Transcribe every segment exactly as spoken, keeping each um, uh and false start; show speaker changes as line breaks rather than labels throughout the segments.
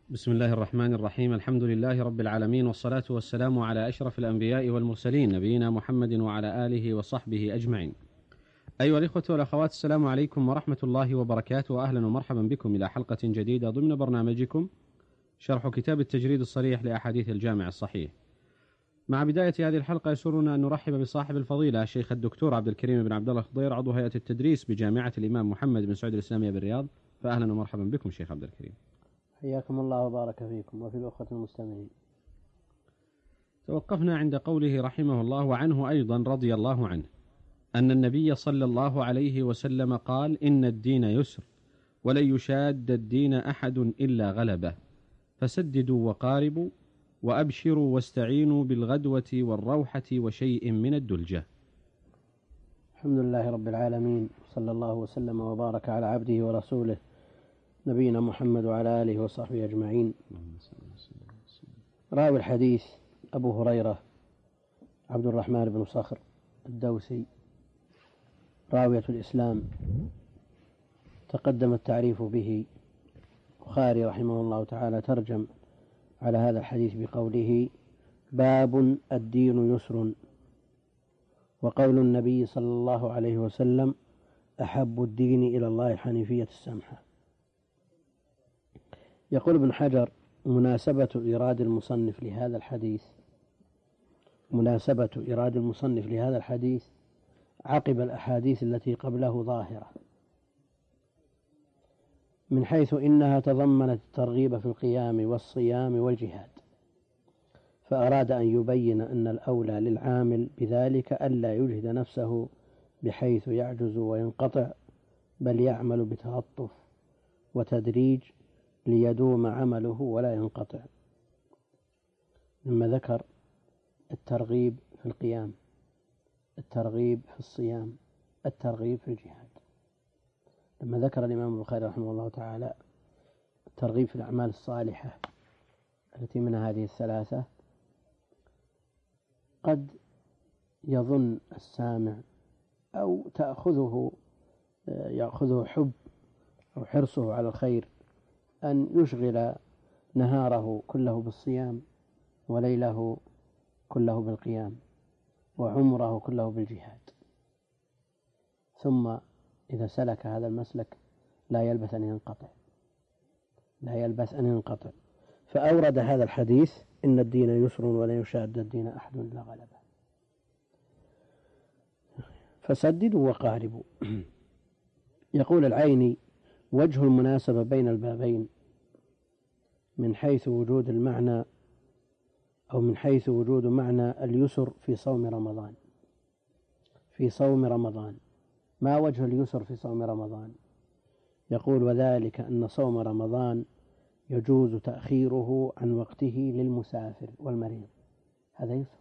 بسم الله الرحمن الرحيم. الحمد لله رب العالمين، والصلاة والسلام على أشرف الأنبياء والمرسلين، نبينا محمد وعلى آله وصحبه أجمعين. أيها الإخوة والأخوات، السلام عليكم ورحمة الله وبركاته، وأهلا ومرحبا بكم إلى حلقة جديدة ضمن برنامجكم شرح كتاب التجريد الصريح لأحاديث الجامع الصحيح. مع بداية هذه الحلقة يسرنا أن نرحب بصاحب الفضيلة الشيخ الدكتور عبد الكريم بن عبد الله الخضير، عضو هيئة التدريس بجامعة الإمام محمد بن سعود الإسلامية بالرياض. فأهلا ومرحبا بكم شيخ عبد الكريم.
حياكم الله وبارك فيكم وفي الأخوة المستمعين.
توقفنا عند قوله رحمه الله: وعنه أيضا رضي الله عنه أن النبي صلى الله عليه وسلم قال: إن الدين يسر ولن يشاد الدين أحد إلا غلبه، فسددوا وقاربوا وأبشروا واستعينوا بالغدوة والروحة وشيء من الدلجة.
الحمد لله رب العالمين، صلى الله وسلم وبارك على عبده ورسوله نبينا محمد وعلى آله وصحبه أجمعين. راوي الحديث أبو هريرة عبد الرحمن بن صخر الدوسي، راوية الإسلام، تقدم التعريف به. البخاري رحمه الله تعالى ترجم على هذا الحديث بقوله: باب الدين يسر. وقول النبي صلى الله عليه وسلم: أحب الدين إلى الله حنيفية السمحة. يقول ابن حجر: مناسبة إيراد المصنف لهذا الحديث مناسبة إيراد المصنف لهذا الحديث عقب الأحاديث التي قبله ظاهرة، من حيث إنها تضمنت الترغيب في القيام والصيام والجهاد، فأراد أن يبين أن الأولى للعامل بذلك ألا يجهد نفسه بحيث يعجز وينقطع، بل يعمل بتلطف وتدريج ليدوم عمله ولا ينقطع. لما ذكر الترغيب في القيام، الترغيب في الصيام، الترغيب في الجهاد. لما ذكر الإمام البخاري رحمه الله تعالى الترغيب في الأعمال الصالحة التي من هذه الثلاثة، قد يظن السامع أو تأخذه يأخذه حب أو حرصه على الخير أن يشغل نهاره كله بالصيام وليله كله بالقيام وعمره كله بالجهاد، ثم إذا سلك هذا المسلك لا يلبث أن ينقطع لا يلبث أن ينقطع فأورد هذا الحديث: إن الدين يسر ولا يشاد الدين أحد إلا غلبه، فسددوا وقاربوا. يقول العيني: وجه المناسبة بين البابين من حيث وجود المعنى أو من حيث وجود معنى اليسر في صوم رمضان في صوم رمضان ما وجه اليسر في صوم رمضان؟ يقول: وذلك أن صوم رمضان يجوز تأخيره عن وقته للمسافر والمريض، هذا يسر،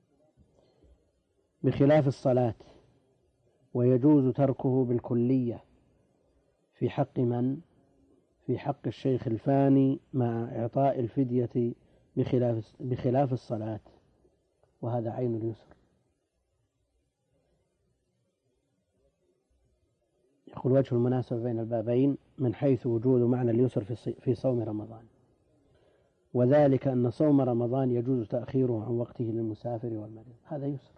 بخلاف الصلاة، ويجوز تركه بالكلية في حق من؟ في حق الشيخ الفاني مع إعطاء الفدية بخلاف, بخلاف الصلاة، وهذا عين اليسر. يقول: وجه المناسبة بين البابين من حيث وجود معنى اليسر في صوم رمضان، وذلك أن صوم رمضان يجوز تأخيره عن وقته للمسافر والمريض، هذا يسر،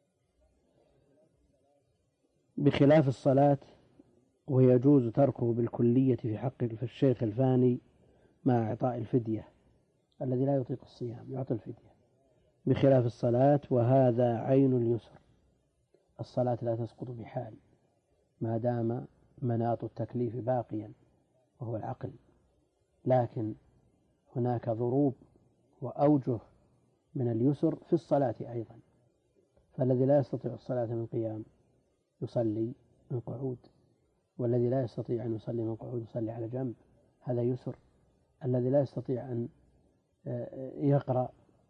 بخلاف الصلاة، ويجوز تركه بالكلية في حق الشيخ الفاني مع إعطاء الفدية، الذي لا يطيق الصيام يعطي الفدية، بخلاف الصلاة، وهذا عين اليسر. الصلاة لا تسقط بحال ما دام مناط التكليف باقيا وهو العقل، لكن هناك ضروب وأوجه من اليسر في الصلاة أيضا، فالذي لا يستطيع الصلاة من قيام يصلي من قعود، والذي لا يستطيع أن يصلي من قعود يصلي على جنب، هذا يسر. الذي لا يستطيع أن يقرأ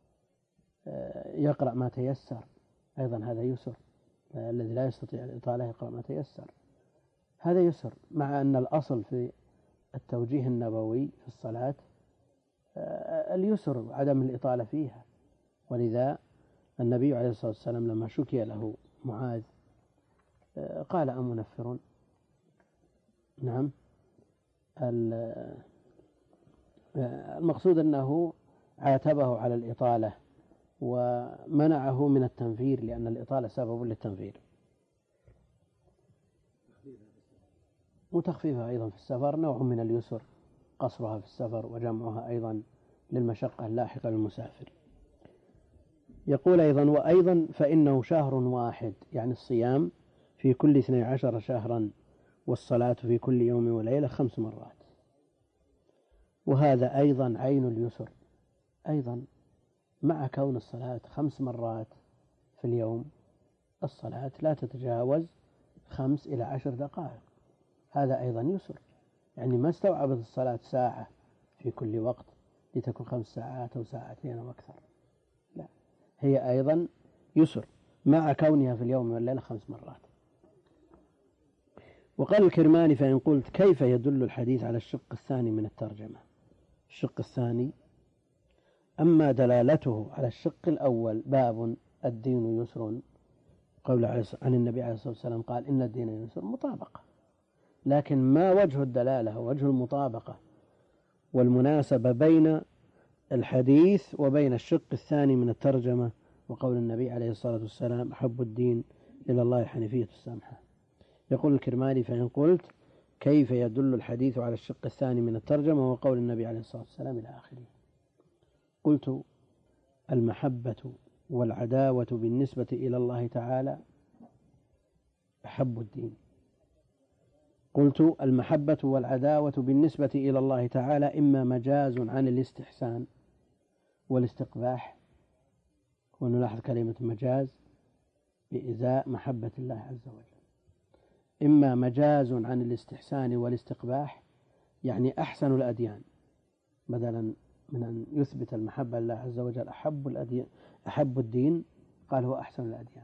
يقرأ ما تيسر أيضا هذا يسر. الذي لا يستطيع الإطالة يقرأ ما تيسر، هذا يسر، مع أن الأصل في التوجيه النبوي في الصلاة اليسر عدم الإطالة فيها. ولذا النبي عليه الصلاة والسلام لما شكي له معاذ قال: أمنفر؟ نعم. المقصود أنه عاتبه على الإطالة ومنعه من التنفير، لأن الإطالة سبب للتنفير، وتخفيفها أيضا في السفر نوع من اليسر، قصرها في السفر وجمعها أيضا للمشقة اللاحقة للمسافر. يقول أيضا: وأيضا فإنه شهر واحد، يعني الصيام في كل اثني عشر شهرا، والصلاة في كل يوم وليلة خمس مرات. وهذا أيضا عين اليسر، أيضا مع كون الصلاة خمس مرات في اليوم، الصلاة لا تتجاوز خمس إلى عشر دقائق، هذا أيضا يسر، يعني ما استوعبت الصلاة ساعة في كل وقت لتكون خمس ساعات أو ساعتين أو أكثر، لا، هي أيضا يسر مع كونها في اليوم والليلة خمس مرات. وقال الكرماني: فإن قلت كيف يدل الحديث على الشق الثاني من الترجمة؟ الشق الثاني: أما دلالته على الشق الأول، باب الدين يسر، قول عن النبي عليه الصلاة والسلام قال: إن الدين يسر، مطابقة، لكن ما وجه الدلالة ووجه المطابقة والمناسبة بين الحديث وبين الشق الثاني من الترجمة وقول النبي عليه الصلاة والسلام: أحب الدين إلى الله الحنيفية السمحة؟ يقول الكرماني: فإن قلت كيف يدل الحديث على الشق الثاني من الترجمة وقول النبي عليه الصلاة والسلام إلى آخره؟ قلت: المحبة والعداوة بالنسبة إلى الله تعالى أحب الدين. قلت: المحبة والعداوة بالنسبة إلى الله تعالى إما مجاز عن الاستحسان والاستقباح، ونلاحظ كلمة مجاز بإزاء محبة الله عز وجل، إما مجاز عن الاستحسان والاستقباح، يعني أحسن الأديان، بدلا من أن يثبت المحبة لله عز وجل أحب الأديان أحب الدين، قال هو أحسن الأديان.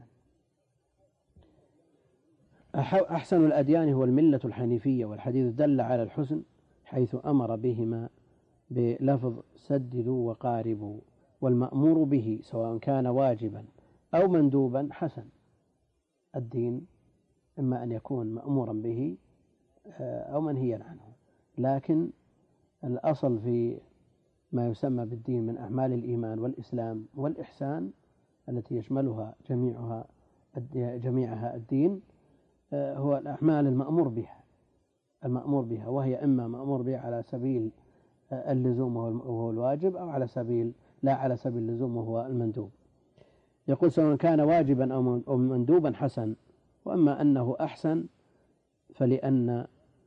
أحسن الأديان هو الملة الحنيفية، والحديث دل على الحسن حيث أمر بهما بلفظ سددوا وقاربوا، والمأمور به سواء كان واجبا أو مندوبا حسن. الدين إما أن يكون مأمورا به أو منهيا عنه، لكن الأصل في ما يسمى بالدين من أعمال الإيمان والإسلام والإحسان التي يشملها جميعها جميعها الدين هو الأعمال المأمور بها المأمور بها وهي إما مأمور بها على سبيل اللزوم وهو الواجب، أو على سبيل لا على سبيل اللزوم وهو المندوب. يقول: سواء كان واجبا أو مندوبا حسن، وأما أنه أحسن فلأن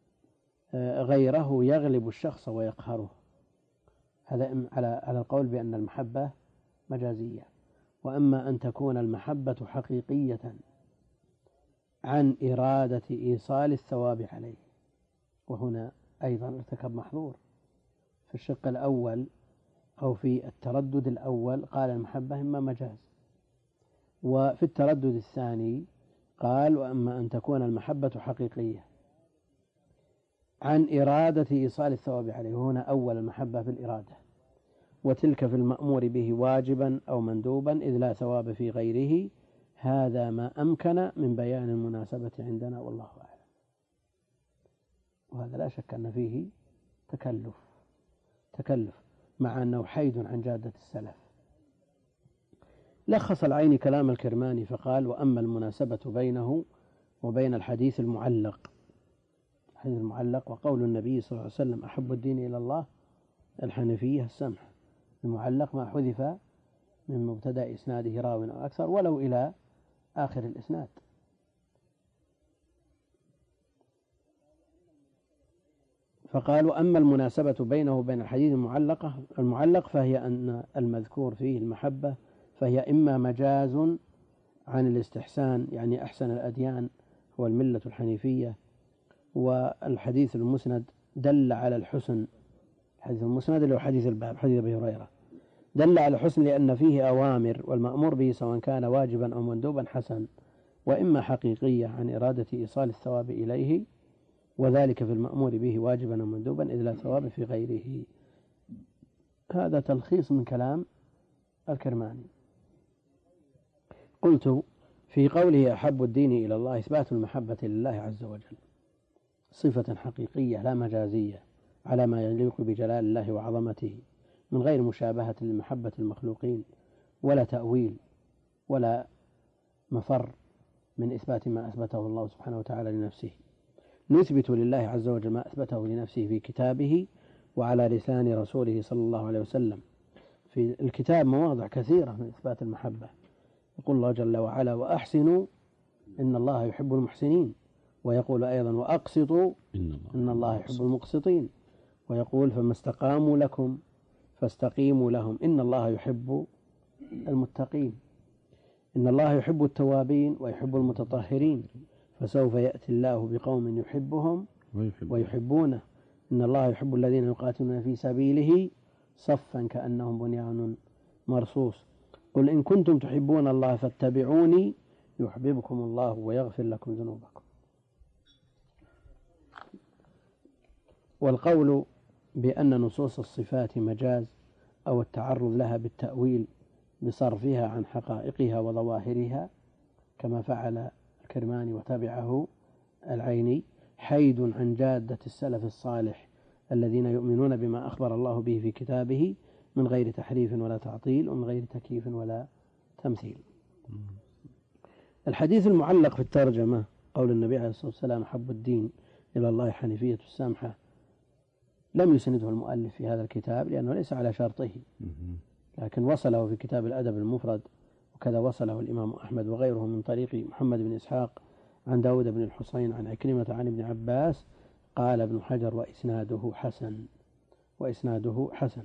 غيره يغلب الشخص ويقهره، هذا على على القول بأن المحبة مجازية. وأما أن تكون المحبة حقيقية عن إرادة إيصال الثواب عليه، وهنا أيضا ارتكب محظور. في الشق الأول أو في التردد الأول قال المحبة إما مجاز، وفي التردد الثاني قال: وأما أن تكون المحبة حقيقية عن إرادة إيصال الثواب عليه، وهنا أول المحبة في الإرادة، وتلك في المأمور به واجبا أو مندوبا إذ لا ثواب في غيره. هذا ما أمكن من بيان المناسبة عندنا، والله أعلم. وهذا لا شك أن فيه تكلف تكلف مع أنه حيد عن جادة السلف. لخص العيني كلام الكرماني فقال: وأما المناسبة بينه وبين الحديث المعلق الحديث المعلق وقول النبي صلى الله عليه وسلم: أحب الدين إلى الله الحنيفية السمحة، المعلق ما حذف من مبتدأ إسناده راو أو أكثر ولو إلى آخر الإسناد. فقال: وأما المناسبة بينه وبين الحديث المعلق المعلق فهي أن المذكور فيه المحبة، فهي إما مجاز عن الاستحسان، يعني أحسن الأديان هو الملة الحنيفية، والحديث المسند دل على الحسن، الحديث المسند اللي هو حديث الباب حديث أبي هريرة دل على الحسن لأن فيه أوامر، والمأمور به سواء كان واجبا أو مندوبا حسن، وإما حقيقية عن إرادة إيصال الثواب إليه، وذلك في المأمور به واجبا أو مندوبا إذ لا ثواب في غيره. هذا تلخيص من كلام الكرماني. قلت: في قوله أحب الدين إلى الله إثبات المحبة لله عز وجل صفة حقيقية لا مجازية، على ما يليق بجلال الله وعظمته من غير مشابهة لمحبة المخلوقين ولا تأويل ولا مفر من إثبات ما أثبته الله سبحانه وتعالى لنفسه. نثبت لله عز وجل ما أثبته لنفسه في كتابه وعلى لسان رسوله صلى الله عليه وسلم. في الكتاب مواضع كثيرة من إثبات المحبة، يقول الله جل وعلا: وأحسنوا إن الله يحب المحسنين، ويقول أيضا: وأقسطوا إن الله يحب المقسطين، ويقول: فما استقاموا لكم فاستقيموا لهم إن الله يحب المتقين، إن الله يحب التوابين ويحب المتطهرين، فسوف يأتي الله بقوم يحبهم ويحبونه، إن الله يحب الذين يقاتلون في سبيله صفا كأنهم بنيان مرصوص، قل إن كنتم تحبون الله فاتبعوني يحببكم الله ويغفر لكم ذنوبكم. والقول بأن نصوص الصفات مجاز أو التعرض لها بالتأويل بصرفها عن حقائقها وظواهرها كما فعل الكرماني وتبعه العيني حيد عن جادة السلف الصالح الذين يؤمنون بما أخبر الله به في كتابه من غير تحريف ولا تعطيل ومن غير تكييف ولا تمثيل. الحديث المعلق في الترجمة قول النبي عليه الصلاة والسلام: حب الدين إلى الله حنيفية السامحة، لم يسنده المؤلف في هذا الكتاب لأنه ليس على شرطه، لكن وصله في كتاب الأدب المفرد، وكذا وصله الإمام أحمد وغيره من طريق محمد بن إسحاق عن داود بن الحصين عن عكرمة عن ابن عباس. قال ابن حجر: وإسناده حسن، وإسناده حسن.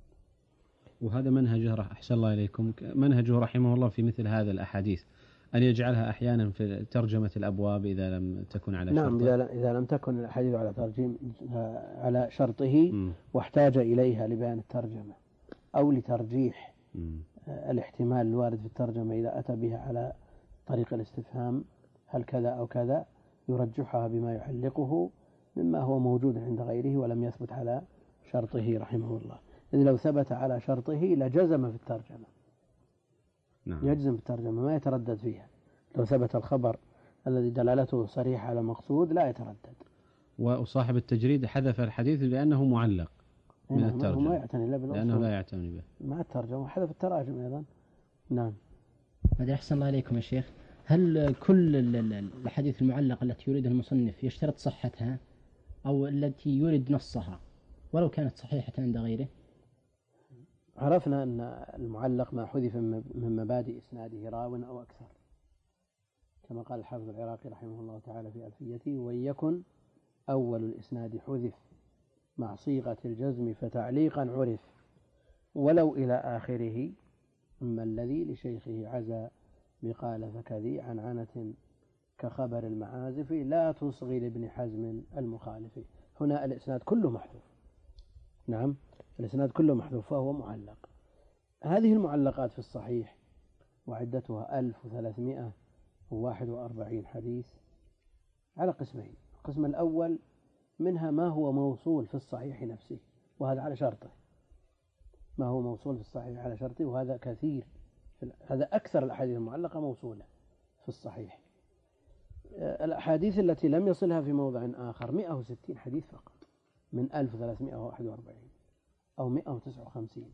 وهذا منهجه أحسن الله إليكم، منهجه رحمه الله في مثل هذا الأحاديث أن يجعلها أحيانا في ترجمة الأبواب إذا لم تكن على شرطه.
نعم، إذا إذا لم تكن الحديث على ترجيم على شرطه م. واحتاج إليها لبيان الترجمة أو لترجيح م. الاحتمال الوارد في الترجمة، إذا أتى بها على طريق الاستفهام هل كذا أو كذا، يرجحها بما يعلقه مما هو موجود عند غيره ولم يثبت على شرطه رحمه الله. إذ لو ثبت على شرطه لجزم في الترجمة. نعم. يجزم في الترجمة ما يتردد فيها. لو ثبت الخبر الذي دلالته صريحة على مقصود لا يتردد.
وصاحب التجريد حذف الحديث لأنه معلق من الترجمة،
ما يعتني
لأنه لا يعتني به
مع الترجمة، حذف التراجم أيضا. نعم.
هذا أحسن الله عليكم يا شيخ. هل كل الحديث المعلق التي يريدها المصنف يشترط صحتها أو التي يريد نصها ولو كانت صحيحة عند غيره؟
عرفنا أن المعلق ما حذف من مبادئ إسناده راو أو أكثر، كما قال الحافظ العراقي رحمه الله تعالى في ألفيته: ويكن أول الإسناد حذف مع صيغة الجزم فتعليقا عرف، ولو إلى آخره أما الذي لشيخه عزا بقال فكذي عن عنة كخبر المعازف لا تصغي لابن حزم المخالف. هنا الإسناد كله محذوف. نعم، الإسناد كله محذوف فهو معلق. هذه المعلقات في الصحيح وعدتها ألف وثلاثمائة وواحد وأربعين حديث على قسمين. القسم الأول منها ما هو موصول في الصحيح نفسه وهذا على شرطه، ما هو موصول في الصحيح على شرطه، وهذا كثير، هذا أكثر الأحاديث المعلقة موصولة في الصحيح. الأحاديث التي لم يصلها في موضع آخر مئة وستين حديث فقط من ألف وثلاثمائة وواحد وأربعين أو مئة وتسعة وخمسين.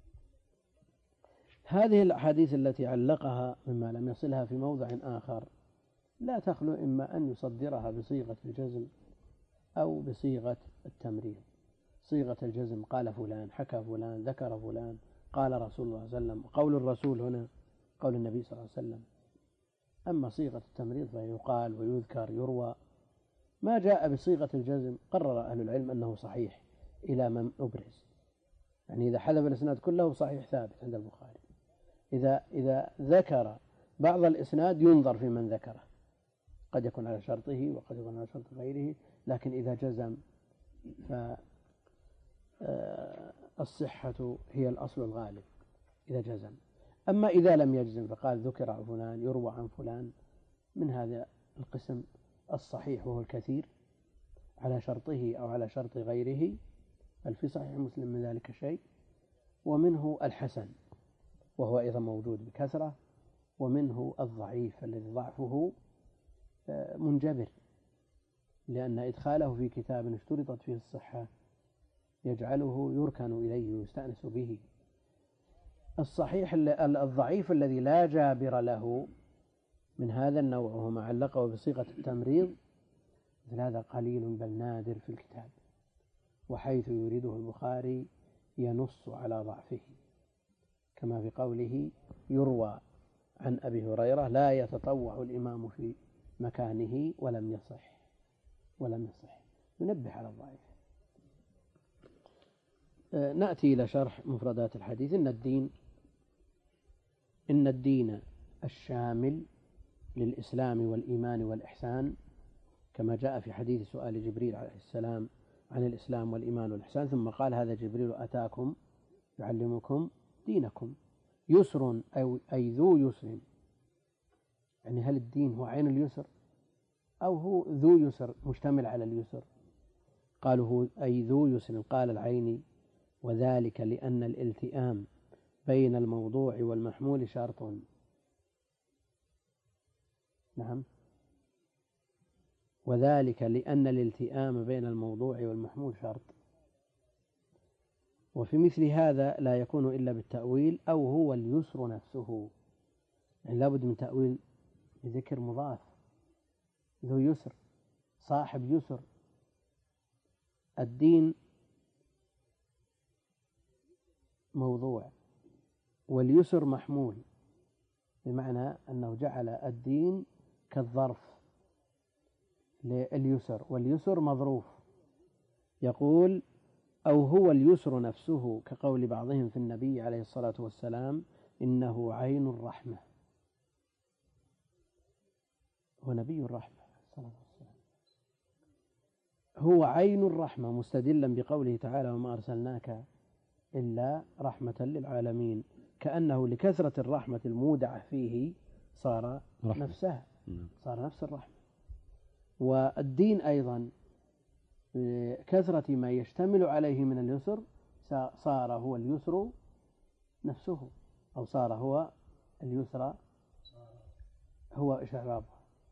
هذه الأحاديث التي علقها مما لم يصلها في موضع آخر لا تخلو إما أن يصدرها بصيغة الجزم أو بصيغة التمريض. صيغة الجزم قال فلان، حكى فلان، ذكر فلان، قال رسول الله صلى الله عليه وسلم. قول الرسول هنا قول النبي صلى الله عليه وسلم. أما صيغة التمريض فيقال ويذكر يروى. ما جاء بصيغة الجزم قرر أهل العلم أنه صحيح إلى من أبرز، يعني إذا حذف الإسناد كله صحيح ثابت عند البخاري. إذا إذا ذكر بعض الإسناد ينظر في من ذكره، قد يكون على شرطه وقد يكون على شرط غيره، لكن إذا جزم فالصحة هي الأصل الغالب إذا جزم. أما إذا لم يجزم فقال ذكر عن فلان يروى عن فلان، من هذا القسم الصحيح وهو الكثير على شرطه أو على شرط غيره، بل في صحيح مسلم من ذلك شيء. ومنه الحسن وهو أيضا موجود بكثرة، ومنه الضعيف الذي ضعفه منجبر، لأن إدخاله في كتاب اشترطت فيه الصحة يجعله يركن إليه ويستأنس به. الصحيح الضعيف الذي لا جابر له من هذا النوع وهو ما علقه بصيغة التمريض مثل هذا قليل بل نادر في الكتاب، وحيث يريده البخاري ينص على ضعفه، كما في قوله يروى عن أبي هريرة لا يتطوع الإمام في مكانه ولم يصح ولم يصح ينبه على الضعيف. نأتي إلى شرح مفردات الحديث. إن الدين إن الدين الشامل للإسلام والإيمان والإحسان، كما جاء في حديث سؤال جبريل عليه السلام عن الإسلام والإيمان والإحسان، ثم قال هذا جبريل أتاكم يعلمكم دينكم. يسر أو أي ذو يسر، يعني هل الدين هو عين اليسر أو هو ذو يسر مشتمل على اليسر؟ قالوا هو أي ذو يسر. قال العيني وذلك لأن الالتئام بين الموضوع والمحمول شرط. نعم، وذلك لأن الالتئام بين الموضوع والمحمول شرط. وفي مثل هذا لا يكون إلا بالتأويل أو هو اليسر نفسه، يعني لابد من تأويل بذكر مضاف، ذو يسر صاحب يسر. الدين موضوع واليسر محمول، بمعنى أنه جعل الدين كالظرف لليسر، واليسر مظروف. يقول أو هو اليسر نفسه، كقول بعضهم في النبي عليه الصلاة والسلام إنه عين الرحمة، هو نبي الرحمة الصلاة والسلام، هو عين الرحمة، مستدلا بقوله تعالى وما أرسلناك إلا رحمة للعالمين، كأنه لكثرة الرحمة المودعة فيه صار رحمة. نفسها صار نفس الرحمة. والدين أيضا كثرة ما يشتمل عليه من اليسر صار هو اليسر نفسه، أو صار هو اليسر هو إعرابه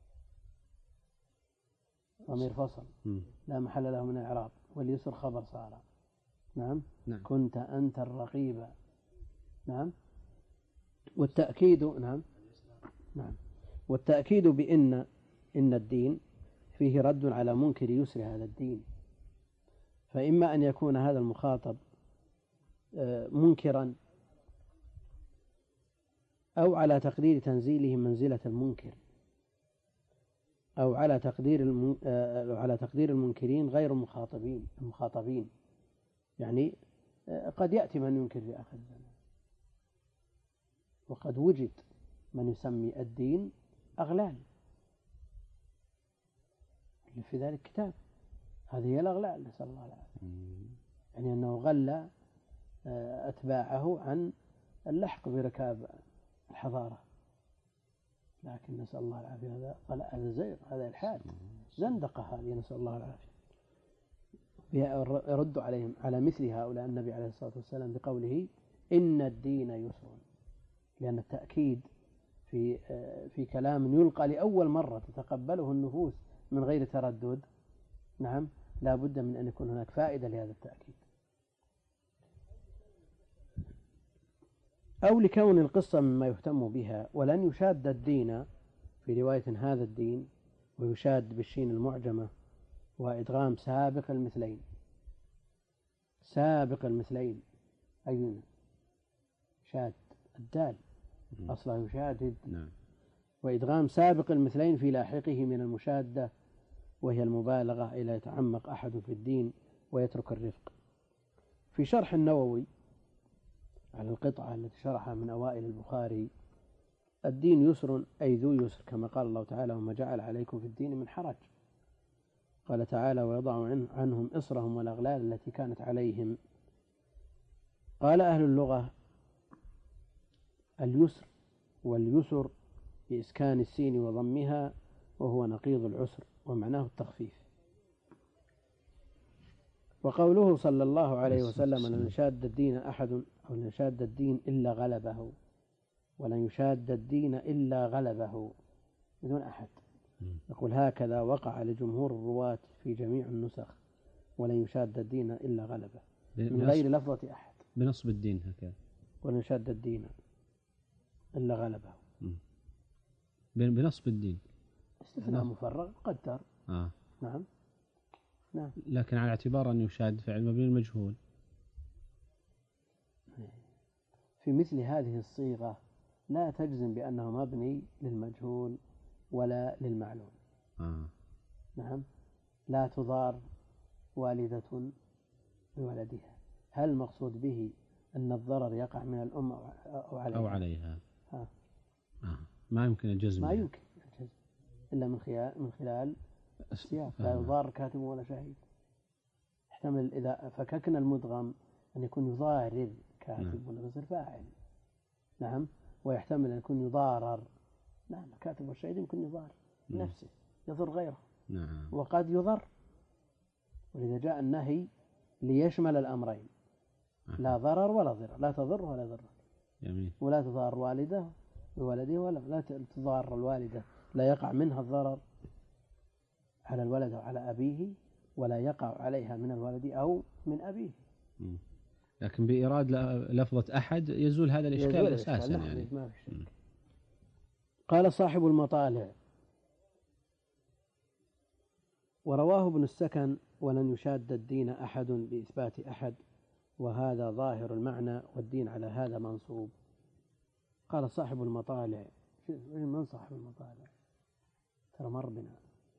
ضمير فصل لا محل له من الإعراب، واليسر خبر صار. نعم. نعم. كنت أنت الرقيب. نعم. والتأكيد نعم نعم والتأكيد بأن إن الدين فيه رد على منكر يسر هذا الدين، فإما أن يكون هذا المخاطب منكرا أو على تقدير تنزيله منزلة المنكر، أو على تقدير الم... على تقدير المنكرين غير المخاطبين المخاطبين يعني قد يأتي من ينكر في آخر الزمان، وقد وجد من يسمي الدين أغلال، في ذلك كتاب هذه هي الأغلال نسأل الله العافية، يعني أنه غلى أتباعه عن اللحق بركاب الحضارة، لكن نسأل الله العافية هذا هذا زيغ، هذا إلحاد، زندقة هذه نسأل الله العافية. يرد عليهم على مثل هؤلاء النبي عليه الصلاة والسلام بقوله إن الدين يسر، لأن التأكيد في في كلام يلقى لأول مرة تتقبله النفوس من غير تردد، نعم، لا بد من أن يكون هناك فائدة لهذا التأكيد، أو لكون القصة مما يهتم بها. ولن يشاد الدين في رواية هذا الدين، ويشاد بالشين المعجمة وإدغام سابق المثلين، سابق المثلين أينا شاد الدال أصلا يشادد، نعم. وإدغام سابق المثلين في لاحقه من المشادة، وهي المبالغة إلى يتعمق أحد في الدين ويترك الرفق. في شرح النووي على القطعة التي شرحها من أوائل البخاري الدين يسر أي ذو يسر، كما قال الله تعالى وما جعل عليكم في الدين من حرج. قال تعالى ويضع عنهم إصرهم والأغلال التي كانت عليهم. قال أهل اللغة اليسر واليسر بإسكان السين وضمها، وهو نقيض العسر ومعناه التخفيف. وقوله صلى الله عليه وسلم لن يشاد الدين أحد أو لن يشاد الدين إلا غلبه، ولن يشاد الدين إلا غلبه بدون أحد. يقول هكذا وقع لجمهور الرواة في جميع النسخ، ولن يشاد الدين إلا غلبه. من غير لفظة أحد
بنصب الدين هكذا،
ولن يشاد الدين إلا غلبه.
بنصب الدين
استثناء مفرغ قدر.
آه.
نعم نعم.
لكن على اعتبار أن يشاد فعل مبني المجهول
في مثل هذه الصيغة لا تجزم بأنه مبني للمجهول ولا للمعلوم.
آه.
نعم. لا تضار والدة بولدها، هل المقصود به أن الضرر يقع من الأم أو عليها؟
أو عليها.
ها.
آه. ما يمكن الجزم،
ما يمكن الجزم إلا من خلال من خلال السياق. لا يضار كاتب ولا شهيد. يحتمل إذا فككنا المدغم أن يكون يضارر كاتب ولا بصير فاعل. نعم. ويحتمل أن يكون يضارر. نعم. الكاتب والشهيد يمكن يضار نفسه، يضر غيره.
نعم.
وقد يضر، ولذا جاء النهي ليشمل الأمرين، لا ضرر ولا ضرر، لا تضر ولا ضرر.
جميل.
ولا تضار والده بولده، ولا لا تضار الوالدة، لا يقع منها الضرر على الولد أو على أبيه، ولا يقع عليها من الولد أو من أبيه.
م. لكن بإيراد لفظة أحد يزول هذا الإشكال أساسا.
نعم.
يعني
ما في شك. قال صاحب المطالع: ورواه ابن السكن: ولن يشاد الدين أحد بإثبات أحد، وهذا ظاهر المعنى، والدين على هذا منصوب. قال صاحب المطالع. من صاحب المطالع؟ ترى مر بنا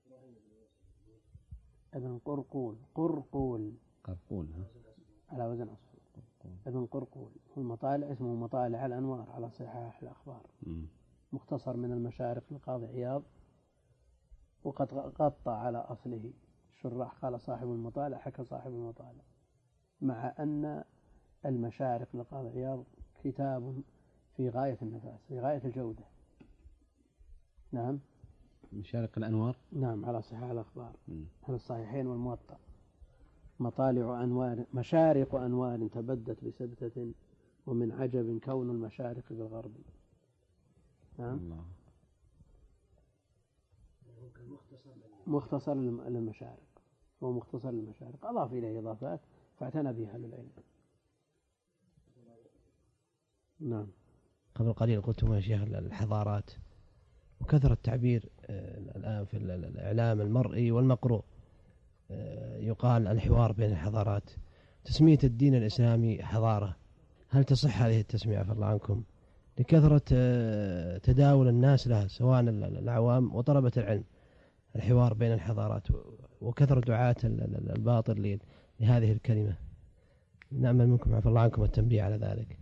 ابن قرقول. قرقول
قرقول ها؟
على وزن عصفور. ابن قرقول. المطالع اسمه مطالع الأنوار على صحاح الأخبار. م. مختصر من المشارق للقاضي عياض، وقد قطع على أصله الشراح. قال صاحب المطالع، حكى صاحب المطالع، مع أن المشارق للقاضي عياض كتاب في غاية النفاس، في غاية الجودة. نعم.
مشارق الأنوار.
نعم. على صحاح الأخبار، على الصحيحين والموطأ. مطالع أنوار، مشارق أنوار تبدت بسبتة، ومن عجب كون المشارق بالغرب. نعم. الله. مختصر للمشارق، هو مختصر للمشارق، أضاف إليه إضافات فاعتنى بها أهل العلم. نعم.
قبل قليل قلتم يا شيخ الحضارات، وكثر التعبير الآن في الإعلام المرئي والمقروء، يقال الحوار بين الحضارات. تسمية الدين الإسلامي حضارة، هل تصح هذه التسمية عفى الله عنكم لكثرة تداول الناس لها سواء العوام وطلبة العلم، الحوار بين الحضارات، وكثر دعاة الباطل لهذه الكلمة؟ نأمل منكم عفى الله عنكم التنبيه على ذلك.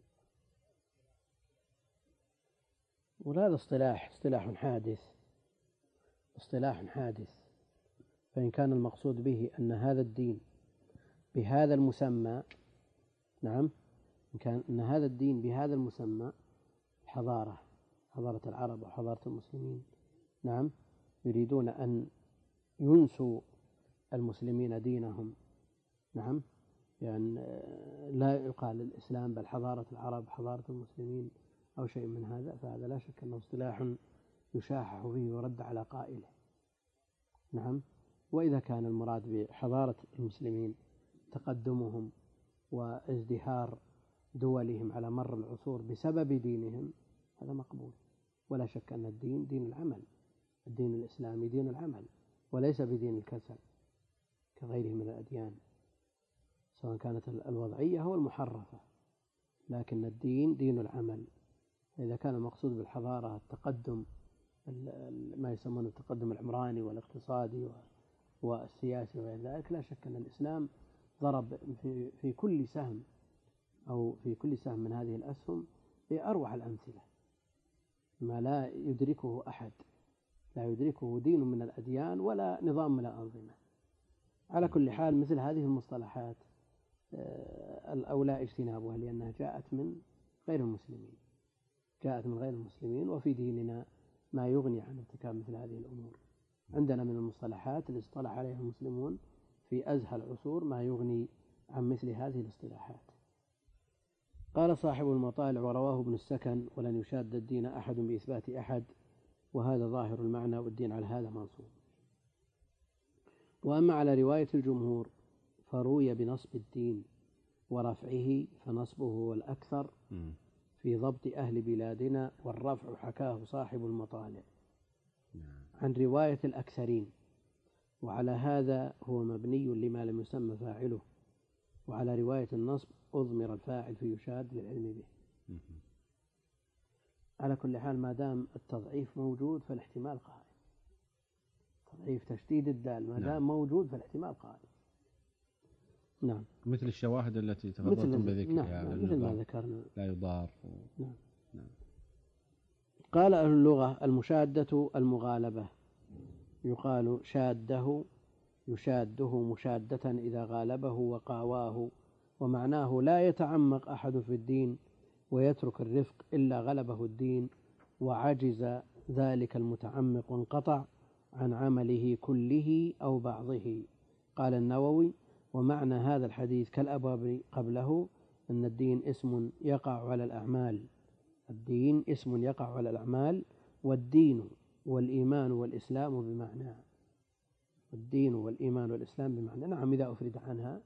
وهذا اصطلاح اصطلاح حادث، اصطلاح حادث. فإن كان المقصود به أن هذا الدين بهذا المسمى، نعم، إن كان أن هذا الدين بهذا المسمى حضارة، حضارة العرب وحضارة المسلمين، نعم، يريدون أن ينسوا المسلمين دينهم، نعم، يعني لا يقال الإسلام بل حضارة العرب، حضارة المسلمين أو شيء من هذا، فهذا لا شك أنه اصطلاح يشاحح فيه ورد على قائله. نعم. وإذا كان المراد بحضارة المسلمين تقدمهم وازدهار دولهم على مر العصور بسبب دينهم، هذا مقبول. ولا شك أن الدين دين العمل، الدين الإسلامي دين العمل وليس بدين الكسل كغيره من الأديان، سواء كانت الوضعية أو المحرفة، لكن الدين دين العمل. إذا كان المقصود بالحضارة التقدم، ما يسمونه التقدم العمراني والاقتصادي والسياسي وغير ذلك، لا شك أن الإسلام ضرب في, في كل سهم أو في كل سهم من هذه الأسهم بأروع الأمثلة، ما لا يدركه أحد، لا يدركه دين من الأديان ولا نظام من الأنظمة. على كل حال مثل هذه المصطلحات الأولى اجتنابها، لأنها جاءت من غير المسلمين، جاءت من غير المسلمين، وفي ديننا ما يغني عن ارتكاب مثل هذه الأمور. عندنا من المصطلحات اللي اصطلح عليها المسلمون في أزهى العصور ما يغني عن مثل هذه الاصطلاحات. قال صاحب المطالع: ورواه ابن السكن: ولن يشاد الدين أحد بإثبات أحد، وهذا ظاهر المعنى، والدين على هذا منصوب. وأما على رواية الجمهور فروي بنصب الدين ورفعه فنصبه هو الأكثر في ضبط أهل بلادنا، والرفع حكاه صاحب المطالع عن رواية الأكثرين، وعلى هذا هو مبني لما لم يسمى فاعله، وعلى رواية النصب أضمر الفاعل فيشاد للعلم به. على كل حال ما دام التضعيف موجود فالاحتمال قائم، تضعيف تشديد الدال ما دام موجود فالاحتمال قائم. نعم،
مثل الشواهد التي تفضلتم بذكرها.
نعم، مثل ما ذكرنا
لا يضار.
نعم.
نعم.
قال أهل اللغة: المشادة المغالبة، يقال شاده يشاده مشادة إذا غالبه وقاواه، ومعناه لا يتعمق أحد في الدين ويترك الرفق إلا غلبه الدين وعجز ذلك المتعمق وانقطع عن عمله كله أو بعضه. قال النووي: ومعنى هذا الحديث كالأبواب قبله أن الدين اسم يقع على الأعمال الدين اسم يقع على الأعمال والدين والإيمان والإسلام بمعنى الدين والإيمان والإسلام بمعنى. نعم، إذا أفرد عنها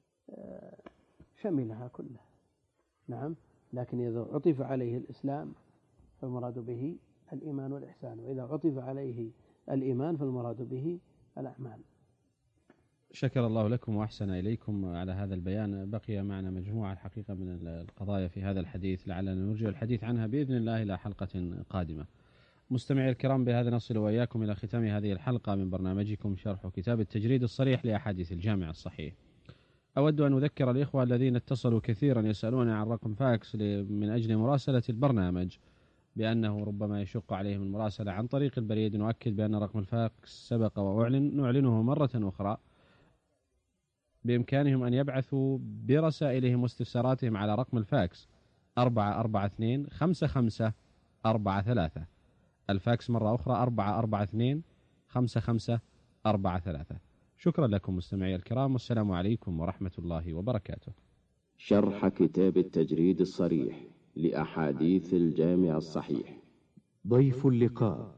شملها كلها. نعم، لكن إذا عطف عليه الإسلام فالمراد به الإيمان والإحسان، وإذا عطف عليه الإيمان فالمراد به الأعمال.
شكر الله لكم وأحسن إليكم على هذا البيان. بقي معنا مجموعة الحقيقة من القضايا في هذا الحديث، لعلنا نرجع الحديث عنها بإذن الله إلى حلقة قادمة. مستمعي الكرام، بهذا نصل وإياكم إلى ختام هذه الحلقة من برنامجكم شرح كتاب التجريد الصريح لأحاديث الجامع الصحيح. أود أن أذكر الإخوة الذين اتصلوا كثيرا يسألون عن رقم فاكس من أجل مراسلة البرنامج بأنه ربما يشق عليهم المراسلة عن طريق البريد. نؤكد بأن رقم الفاكس سبق وأعلن، نعلنه مرة أخرى. بإمكانهم أن يبعثوا برسائلهم واستفساراتهم على رقم الفاكس أربعة أربعة اثنين خمسة خمسة أربعة ثلاثة. الفاكس مرة أخرى أربعة أربعة اثنين خمسة خمسة أربعة ثلاثة. شكرا لكم مستمعي الكرام، والسلام عليكم ورحمة الله وبركاته.
شرح كتاب التجريد الصريح لأحاديث الجامع الصحيح.
ضيف اللقاء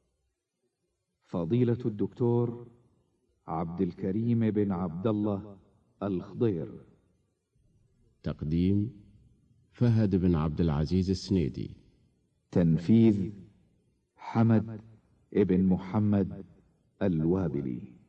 فضيلة الدكتور عبد الكريم بن عبد الله الخضير.
تقديم فهد بن عبد العزيز السنيدي.
تنفيذ حمد بن محمد الوابلي.